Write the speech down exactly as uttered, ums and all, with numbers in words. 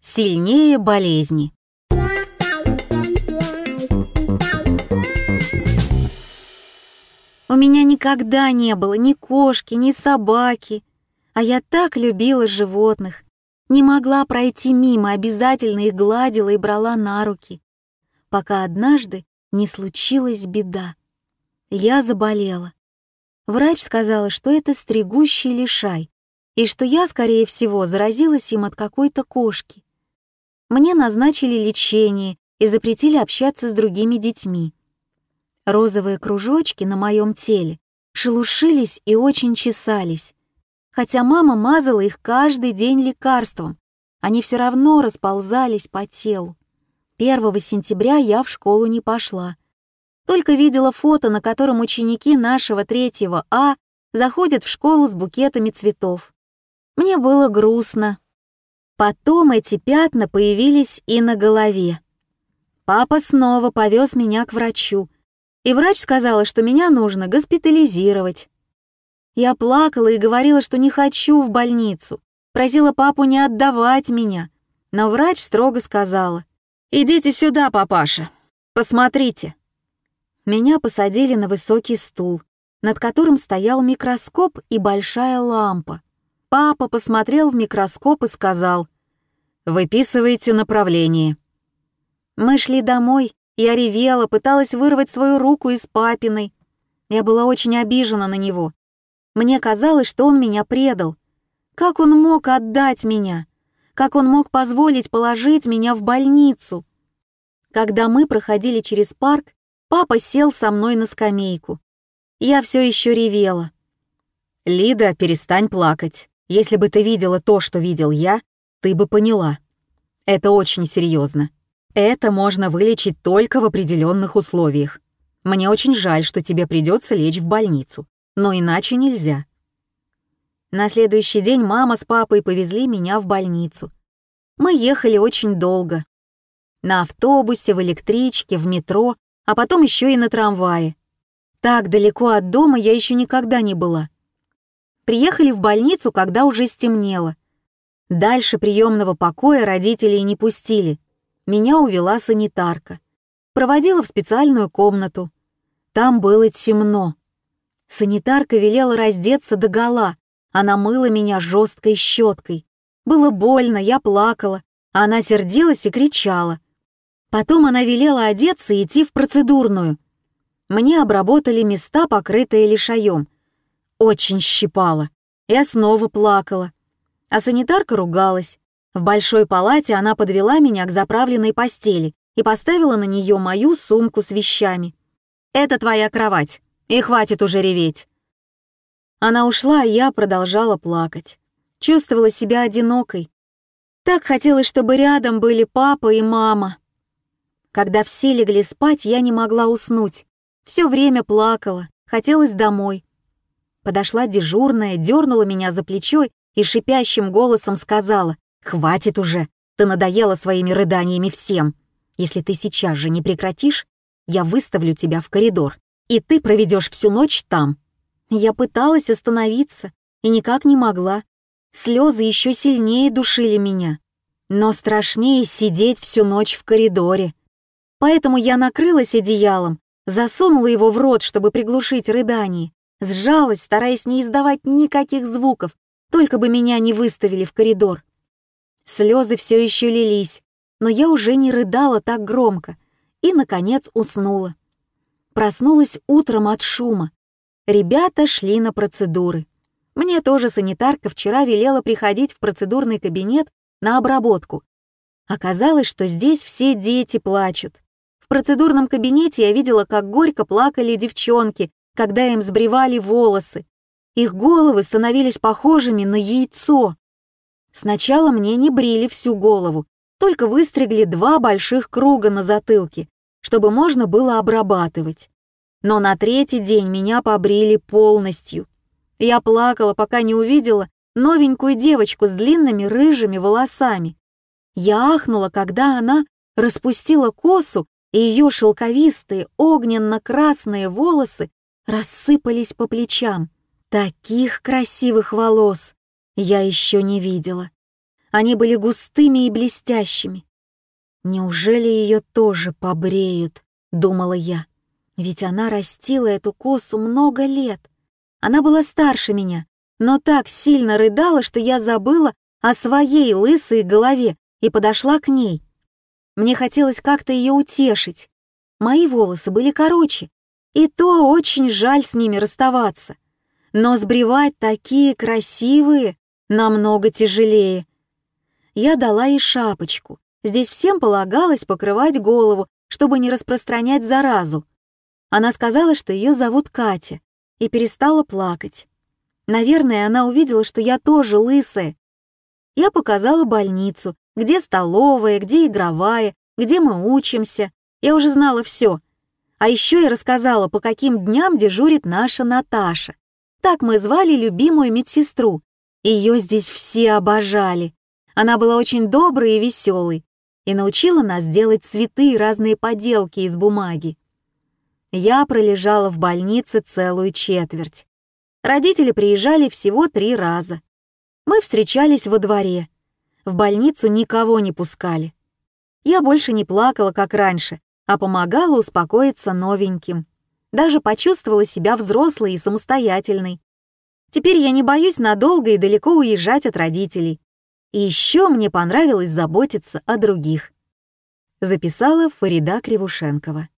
Сильнее болезни. У меня никогда не было ни кошки, ни собаки, а я так любила животных. Не могла пройти мимо, обязательно их гладила и брала на руки, пока однажды не случилась беда. Я заболела. Врач сказала, что это стригущий лишай, и что я, скорее всего, заразилась им от какой-то кошки. Мне назначили лечение и запретили общаться с другими детьми. Розовые кружочки на моем теле шелушились и очень чесались. Хотя мама мазала их каждый день лекарством, они все равно расползались по телу. первого сентября я в школу не пошла. Только видела фото, на котором ученики нашего третьего А заходят в школу с букетами цветов. Мне было грустно. Потом эти пятна появились и на голове. Папа снова повез меня к врачу, и врач сказала, что меня нужно госпитализировать. Я плакала и говорила, что не хочу в больницу, просила папу не отдавать меня, но врач строго сказала: «Идите сюда, папаша, посмотрите». Меня посадили на высокий стул, над которым стоял микроскоп и большая лампа. Папа посмотрел в микроскоп и сказал: «Выписывайте направление». Мы шли домой, я ревела, пыталась вырвать свою руку из папиной. Я была очень обижена на него. Мне казалось, что он меня предал. Как он мог отдать меня? Как он мог позволить положить меня в больницу? Когда мы проходили через парк, папа сел со мной на скамейку. Я все еще ревела. «Лида, перестань плакать. Если бы ты видела то, что видел я, ты бы поняла. Это очень серьезно. Это можно вылечить только в определенных условиях. Мне очень жаль, что тебе придется лечь в больницу, но иначе нельзя». На следующий день мама с папой повезли меня в больницу. Мы ехали очень долго. На автобусе, в электричке, в метро, а потом еще и на трамвае. Так далеко от дома я еще никогда не была. Приехали в больницу, когда уже стемнело. Дальше приемного покоя родителей не пустили. Меня увела санитарка. Проводила в специальную комнату. Там было темно. Санитарка велела раздеться догола. Она мыла меня жесткой щеткой. Было больно, я плакала, а она сердилась и кричала. Потом она велела одеться и идти в процедурную. Мне обработали места, покрытые лишаем. Очень щипало. Я снова плакала. А санитарка ругалась. В большой палате она подвела меня к заправленной постели и поставила на нее мою сумку с вещами. «Это твоя кровать, и хватит уже реветь». Она ушла, а я продолжала плакать. Чувствовала себя одинокой. Так хотелось, чтобы рядом были папа и мама. Когда все легли спать, я не могла уснуть. Все время плакала, хотелось домой. Подошла дежурная, дернула меня за плечо и шипящим голосом сказала: «Хватит уже, ты надоела своими рыданиями всем. Если ты сейчас же не прекратишь, я выставлю тебя в коридор, и ты проведешь всю ночь там». Я пыталась остановиться и никак не могла. Слезы еще сильнее душили меня. Но страшнее сидеть всю ночь в коридоре. Поэтому я накрылась одеялом, засунула его в рот, чтобы приглушить рыдание, сжалась, стараясь не издавать никаких звуков, только бы меня не выставили в коридор. Слезы все еще лились, но я уже не рыдала так громко и, наконец, уснула. Проснулась утром от шума. Ребята шли на процедуры. Мне тоже санитарка вчера велела приходить в процедурный кабинет на обработку. Оказалось, что здесь все дети плачут. В процедурном кабинете я видела, как горько плакали девчонки, когда им сбривали волосы. Их головы становились похожими на яйцо. Сначала мне не брили всю голову, только выстригли два больших круга на затылке, чтобы можно было обрабатывать. Но на третий день меня побрили полностью. Я плакала, пока не увидела новенькую девочку с длинными рыжими волосами. Я ахнула, когда она распустила косу, и ее шелковистые огненно-красные волосы рассыпались по плечам. Таких красивых волос я еще не видела. Они были густыми и блестящими. «Неужели ее тоже побреют?» — думала я. Ведь она растила эту косу много лет. Она была старше меня, но так сильно рыдала, что я забыла о своей лысой голове и подошла к ней. Мне хотелось как-то ее утешить. Мои волосы были короче, и то очень жаль с ними расставаться. Но сбривать такие красивые намного тяжелее. Я дала ей шапочку. Здесь всем полагалось покрывать голову, чтобы не распространять заразу. Она сказала, что ее зовут Катя, и перестала плакать. Наверное, она увидела, что я тоже лысая. Я показала больницу, где столовая, где игровая, где мы учимся. Я уже знала все. А еще я рассказала, по каким дням дежурит наша Наташа. Так мы звали любимую медсестру. Ее здесь все обожали. Она была очень доброй и веселой и научила нас делать цветы и разные поделки из бумаги. Я пролежала в больнице целую четверть. Родители приезжали всего три раза. Мы встречались во дворе. В больницу никого не пускали. Я больше не плакала, как раньше, а помогала успокоиться новеньким. Даже почувствовала себя взрослой и самостоятельной. Теперь я не боюсь надолго и далеко уезжать от родителей. И еще мне понравилось заботиться о других. Записала Фарида Кривушенкова.